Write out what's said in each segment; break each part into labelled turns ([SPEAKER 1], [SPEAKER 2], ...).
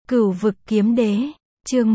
[SPEAKER 1] Cửu vực kiếm đế, chương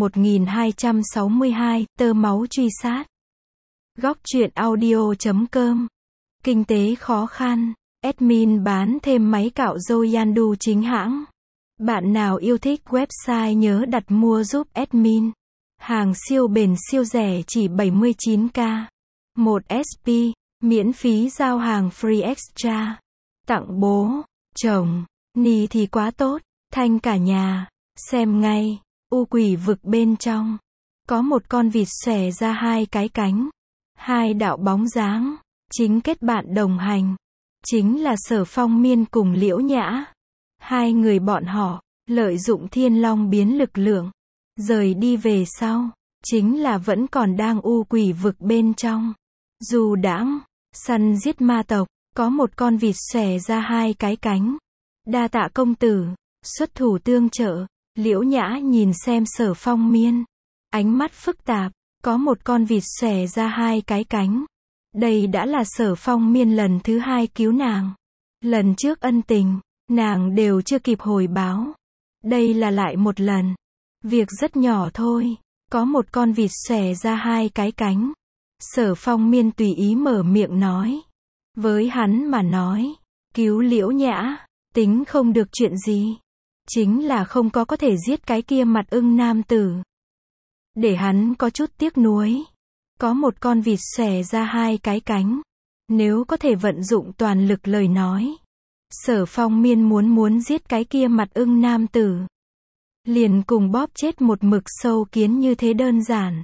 [SPEAKER 1] 1262, tơ máu truy sát. Góc truyện audio.com. Kinh tế khó khăn, admin bán thêm máy cạo râu Yandu chính hãng. Bạn nào yêu thích website nhớ đặt mua giúp admin. Hàng siêu bền siêu rẻ chỉ 79k. 1 SP, miễn phí giao hàng free extra. Tặng bố, chồng, ni thì quá tốt, thanh cả nhà. Xem ngay, u quỷ vực bên trong. Có một con vịt xòe ra hai cái cánh. Hai đạo bóng dáng, chính kết bạn đồng hành. Chính là Sở Phong Miên cùng Liễu Nhã. Hai người bọn họ, lợi dụng thiên long biến lực lượng. Rời đi về sau, chính là vẫn còn đang u quỷ vực bên trong. Dù đãng, săn giết ma tộc, có một con vịt xòe ra hai cái cánh. Đa tạ công tử, xuất thủ tương trợ. Liễu Nhã nhìn xem Sở Phong Miên. Ánh mắt phức tạp, có một con vịt xòe ra hai cái cánh. Đây đã là Sở Phong Miên lần thứ hai cứu nàng. Lần trước ân tình, nàng đều chưa kịp hồi báo. Đây là lại một lần. Việc rất nhỏ thôi, có một con vịt xòe ra hai cái cánh. Sở Phong Miên tùy ý mở miệng nói. Với hắn mà nói, cứu Liễu Nhã, tính không được chuyện gì. Chính là không có thể giết cái kia mặt ưng nam tử. Để hắn có chút tiếc nuối. Có một con vịt xòe ra hai cái cánh. Nếu có thể vận dụng toàn lực lời nói. Sở Phong Miên muốn giết cái kia mặt ưng nam tử. Liền cùng bóp chết một mực sâu kiến như thế đơn giản.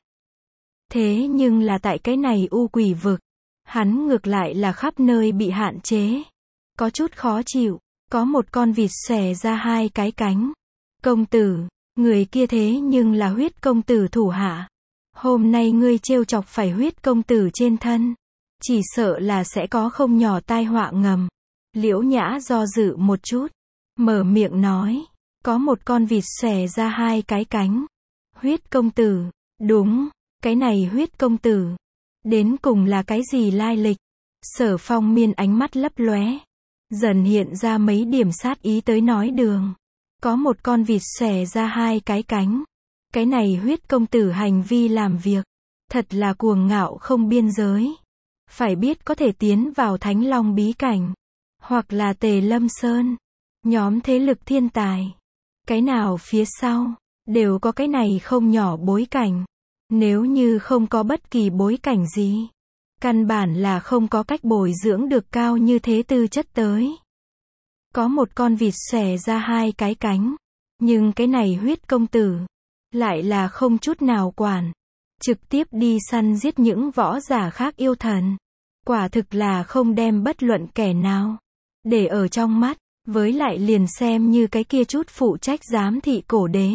[SPEAKER 1] Thế nhưng là tại cái này u quỷ vực. Hắn ngược lại là khắp nơi bị hạn chế. Có chút khó chịu. Có một con vịt xòe ra hai cái cánh. Công tử, người kia thế nhưng là huyết công tử thủ hạ. Hôm nay ngươi trêu chọc phải huyết công tử trên thân. Chỉ sợ là sẽ có không nhỏ tai họa ngầm. Liễu Nhã do dự một chút. Mở miệng nói. Có một con vịt xòe ra hai cái cánh. Huyết công tử, đúng, cái này huyết công tử. Đến cùng là cái gì lai lịch? Sở Phong Miên ánh mắt lấp lóe. Dần hiện ra mấy điểm sát ý tới nói đường. Có một con vịt xòe ra hai cái cánh. Cái này huyết công tử hành vi làm việc. Thật là cuồng ngạo không biên giới. Phải biết có thể tiến vào Thánh Long bí cảnh. Hoặc là Tề Lâm Sơn. Nhóm thế lực thiên tài. Cái nào phía sau. Đều có cái này không nhỏ bối cảnh. Nếu như không có bất kỳ bối cảnh gì. Căn bản là không có cách bồi dưỡng được cao như thế tư chất tới. Có một con vịt xòe ra hai cái cánh. Nhưng cái này huyết công tử. Lại là không chút nào quản. Trực tiếp đi săn giết những võ giả khác yêu thần. Quả thực là không đem bất luận kẻ nào. Để ở trong mắt. Với lại liền xem như cái kia chút phụ trách giám thị cổ đế.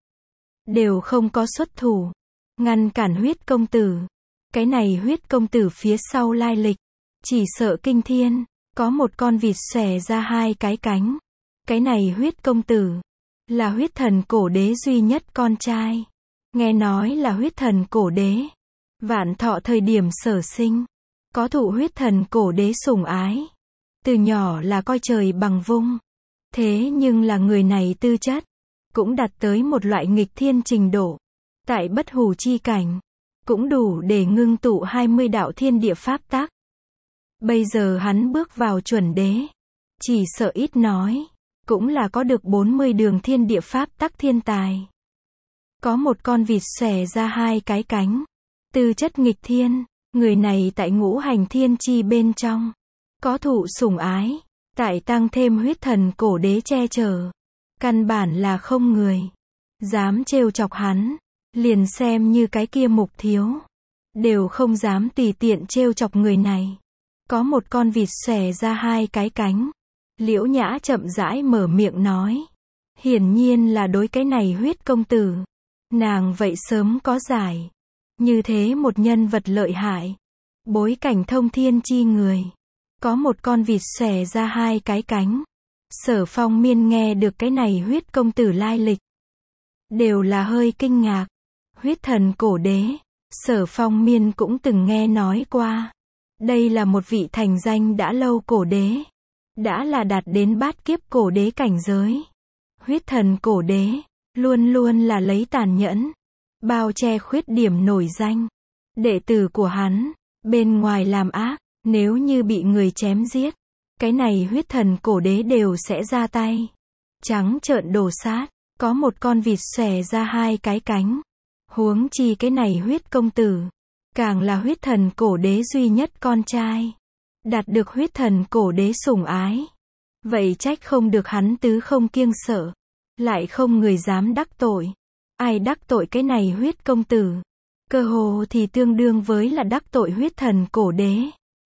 [SPEAKER 1] Đều không có xuất thủ. Ngăn cản huyết công tử. Cái này huyết công tử phía sau lai lịch. Chỉ sợ kinh thiên. Có một con vịt xòe ra hai cái cánh. Cái này huyết công tử. Là huyết thần cổ đế duy nhất con trai. Nghe nói là huyết thần cổ đế. Vạn thọ thời điểm sở sinh. Có thụ huyết thần cổ đế sủng ái. Từ nhỏ là coi trời bằng vung. Thế nhưng là người này tư chất. Cũng đạt tới một loại nghịch thiên trình độ. Tại bất hủ chi cảnh. Cũng đủ để ngưng tụ 20 đạo thiên địa pháp tắc. Bây giờ hắn bước vào chuẩn đế. Chỉ sợ ít nói. Cũng là có được 40 đường thiên địa pháp tắc thiên tài. Có một con vịt xòe ra hai cái cánh. Tư chất nghịch thiên. Người này tại ngũ hành thiên chi bên trong. Có thụ sủng ái. Tại tăng thêm huyết thần cổ đế che chở. Căn bản là không người. Dám trêu chọc hắn. Liền xem như cái kia mục thiếu. Đều không dám tùy tiện trêu chọc người này. Có một con vịt xòe ra hai cái cánh. Liễu Nhã chậm rãi mở miệng nói. Hiển nhiên là đối cái này huyết công tử. Nàng vậy sớm có giải. Như thế một nhân vật lợi hại. Bối cảnh thông thiên chi người. Có một con vịt xòe ra hai cái cánh. Sở Phong Miên nghe được cái này huyết công tử lai lịch. Đều là hơi kinh ngạc. Huyết thần cổ đế. Sở Phong Miên cũng từng nghe nói qua. Đây là một vị thành danh đã lâu cổ đế. Đã là đạt đến bát kiếp cổ đế cảnh giới. Huyết thần cổ đế. luôn luôn là lấy tàn nhẫn, bao che khuyết điểm nổi danh. Đệ tử của hắn, bên ngoài làm ác, nếu như bị người chém giết, cái này huyết thần cổ đế đều sẽ ra tay. Trắng trợn đổ sát, có một con vịt xòe ra hai cái cánh. Huống chi cái này huyết công tử, càng là huyết thần cổ đế duy nhất con trai. Đạt được huyết thần cổ đế sủng ái. Vậy trách không được hắn tứ không kiêng sợ. Lại không người dám đắc tội. Ai đắc tội cái này huyết công tử, cơ hồ thì tương đương với là đắc tội huyết thần cổ đế.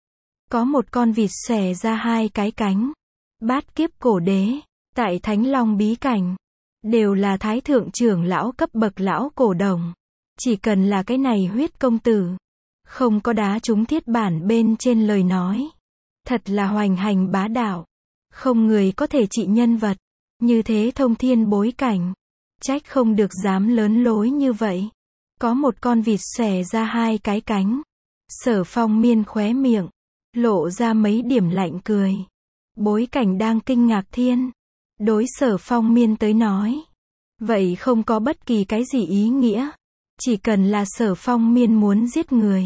[SPEAKER 1] Có một con vịt xòe ra hai cái cánh. Bát kiếp cổ đế, tại Thánh Long bí cảnh, đều là thái thượng trưởng lão cấp bậc lão cổ đồng. Chỉ cần là cái này huyết công tử, không có đá trúng thiết bản bên trên lời nói. Thật là hoành hành bá đạo. Không người có thể trị nhân vật. Như thế thông thiên bối cảnh. Trách không được dám lớn lối như vậy. Có một con vịt xòe ra hai cái cánh. Sở Phong Miên khóe miệng, lộ ra mấy điểm lạnh cười. Bối cảnh đang kinh ngạc thiên. Đối Sở Phong Miên tới nói, vậy không có bất kỳ cái gì ý nghĩa. Chỉ cần là Sở Phong Miên muốn giết người,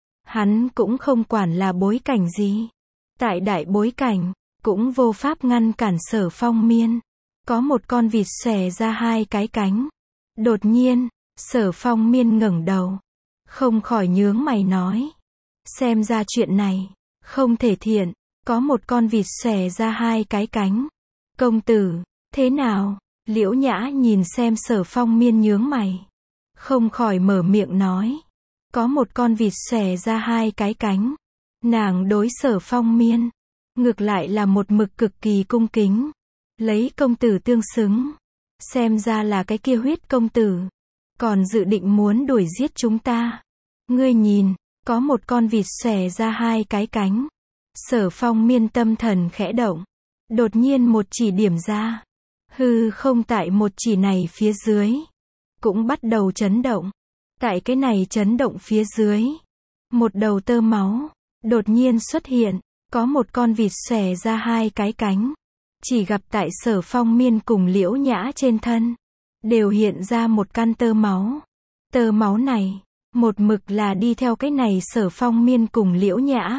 [SPEAKER 1] hắn cũng không quản là bối cảnh gì. Tại đại bối cảnh, cũng vô pháp ngăn cản Sở Phong Miên. Có một con vịt xòe ra hai cái cánh. Đột nhiên, Sở Phong Miên ngẩng đầu, không khỏi nhướng mày nói. Xem ra chuyện này, không thể thiện. Có một con vịt xòe ra hai cái cánh. Công tử, thế nào? Liễu Nhã nhìn xem Sở Phong Miên nhướng mày, không khỏi mở miệng nói. Có một con vịt xòe ra hai cái cánh. Nàng đối Sở Phong Miên, ngược lại là một mực cực kỳ cung kính. Lấy công tử tương xứng. Xem ra là cái kia huyết công tử, còn dự định muốn đuổi giết chúng ta. Ngươi nhìn, có một con vịt xòe ra hai cái cánh. Sở Phong Miên tâm thần khẽ động. Đột nhiên một chỉ điểm ra. Hư không tại một chỉ này phía dưới, cũng bắt đầu chấn động. Tại cái này chấn động phía dưới, một đầu tơ máu đột nhiên xuất hiện. Có một con vịt xòe ra hai cái cánh. Chỉ gặp tại Sở Phong Miên cùng Liễu Nhã trên thân, đều hiện ra một căn tơ máu. Tơ máu này, một mực là đi theo cái này Sở Phong Miên cùng Liễu Nhã.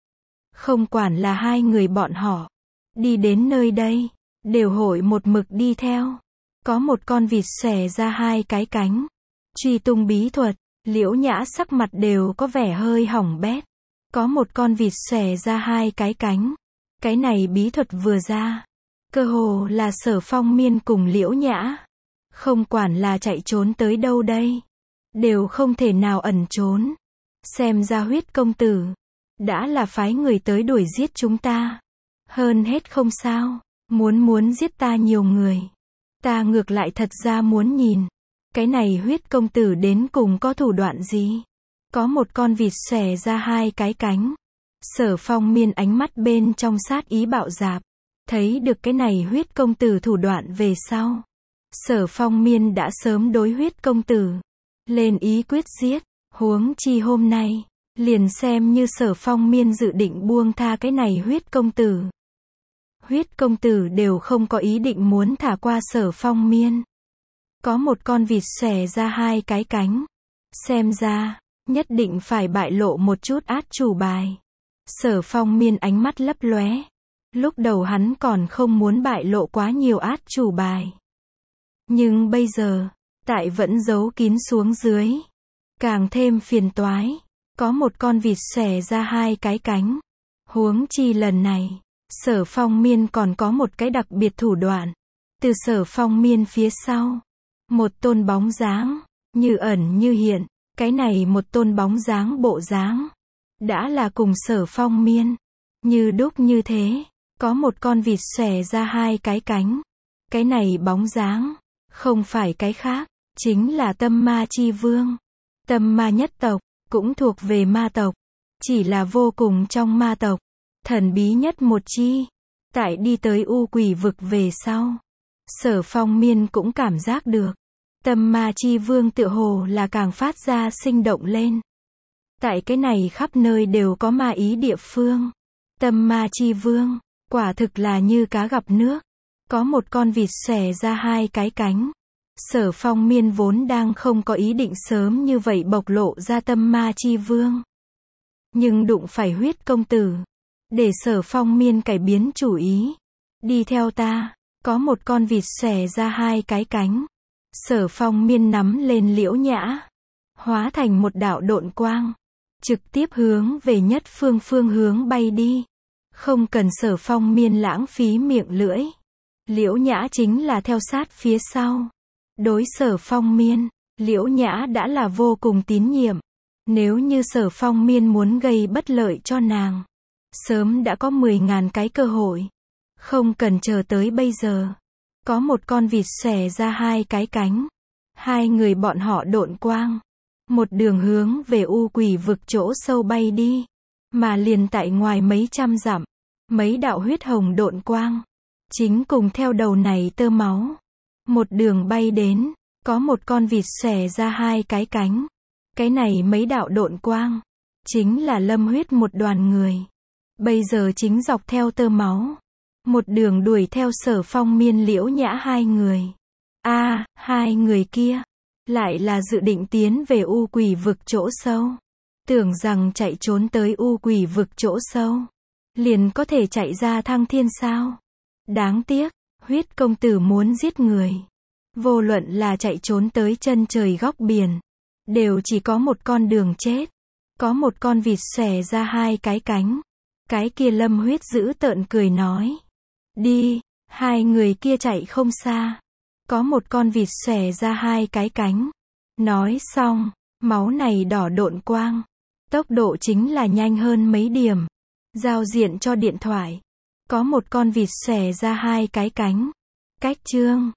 [SPEAKER 1] Không quản là hai người bọn họ, đi đến nơi đây, đều hội một mực đi theo. Có một con vịt xòe ra hai cái cánh. Truy tung bí thuật, Liễu Nhã sắc mặt đều có vẻ hơi hỏng bét. Có một con vịt xòe ra hai cái cánh. Cái này bí thuật vừa ra, cơ hồ là Sở Phong Miên cùng Liễu Nhã, không quản là chạy trốn tới đâu đây, đều không thể nào ẩn trốn. Xem ra huyết công tử đã là phái người tới đuổi giết chúng ta. Hơn hết không sao, muốn giết ta nhiều người. Ta ngược lại thật ra muốn nhìn, cái này huyết công tử đến cùng có thủ đoạn gì. Có một con vịt xòe ra hai cái cánh. Sở Phong Miên ánh mắt bên trong sát ý bạo dạp. Thấy được cái này huyết công tử thủ đoạn về sau, Sở Phong Miên đã sớm đối huyết công tử lên ý quyết giết. Huống chi hôm nay, liền xem như Sở Phong Miên dự định buông tha cái này huyết công tử. Huyết công tử đều không có ý định muốn thả qua Sở Phong Miên. Có một con vịt xòe ra hai cái cánh. Xem ra, nhất định phải bại lộ một chút át chủ bài. Sở Phong Miên ánh mắt lấp lóe. Lúc đầu hắn còn không muốn bại lộ quá nhiều át chủ bài. Nhưng bây giờ, tại vẫn giấu kín xuống dưới, càng thêm phiền toái. Có một con vịt xòe ra hai cái cánh. Huống chi lần này, Sở Phong Miên còn có một cái đặc biệt thủ đoạn. Từ Sở Phong Miên phía sau, một tôn bóng dáng, như ẩn như hiện. Cái này một tôn bóng dáng bộ dáng, đã là cùng Sở Phong Miên, như đúc như thế. Có một con vịt xòe ra hai cái cánh. Cái này bóng dáng, không phải cái khác, chính là Tâm Ma Chi Vương. Tâm Ma nhất tộc, cũng thuộc về ma tộc. Chỉ là vô cùng trong ma tộc, thần bí nhất một chi. Tại đi tới U Quỷ vực về sau, Sở Phong Miên cũng cảm giác được. Tâm Ma Chi Vương tựa hồ là càng phát ra sinh động lên. Tại cái này khắp nơi đều có ma ý địa phương. Tâm Ma Chi Vương, quả thực là như cá gặp nước. Có một con vịt xòe ra hai cái cánh. Sở Phong Miên vốn đang không có ý định sớm như vậy bộc lộ ra tâm ma chi vương. Nhưng đụng phải Huyết công tử. Để Sở Phong Miên cải biến chủ ý. Đi theo ta. Có một con vịt xòe ra hai cái cánh. Sở Phong Miên nắm lên Liễu Nhã. Hóa thành một đạo độn quang. Trực tiếp hướng về Nhất Phương phương hướng bay đi. Không cần Sở Phong Miên lãng phí miệng lưỡi. Liễu Nhã chính là theo sát phía sau. Đối Sở Phong Miên, Liễu Nhã đã là vô cùng tín nhiệm. Nếu như Sở Phong Miên muốn gây bất lợi cho nàng, sớm đã có 10.000 cái cơ hội. Không cần chờ tới bây giờ. Có một con vịt xòe ra hai cái cánh. Hai người bọn họ độn quang. Một đường hướng về U Quỷ vực chỗ sâu bay đi. Mà liền tại ngoài mấy trăm dặm, mấy đạo huyết hồng độn quang. Chính cùng theo đầu này tơ máu. Một đường bay đến, có một con vịt xòe ra hai cái cánh. Cái này mấy đạo độn quang. Chính là Lâm Huyết một đoàn người. Bây giờ chính dọc theo tơ máu. Một đường đuổi theo Sở Phong Miên Liễu Nhã hai người. Hai người kia. Lại là dự định tiến về U Quỷ vực chỗ sâu. Tưởng rằng chạy trốn tới U Quỷ vực chỗ sâu. Liền có thể chạy ra Thăng Thiên sao. Đáng tiếc, Huyết công tử muốn giết người. Vô luận là chạy trốn tới chân trời góc biển. Đều chỉ có một con đường chết. Có một con vịt xòe ra hai cái cánh. Cái kia Lâm Huyết dữ tợn cười nói. Đi, hai người kia chạy không xa. Có một con vịt xòe ra hai cái cánh. Nói xong, máu này đỏ độn quang. Tốc độ chính là nhanh hơn mấy điểm. Giao diện cho điện thoại. Có một con vịt xòe ra hai cái cánh. Cách chương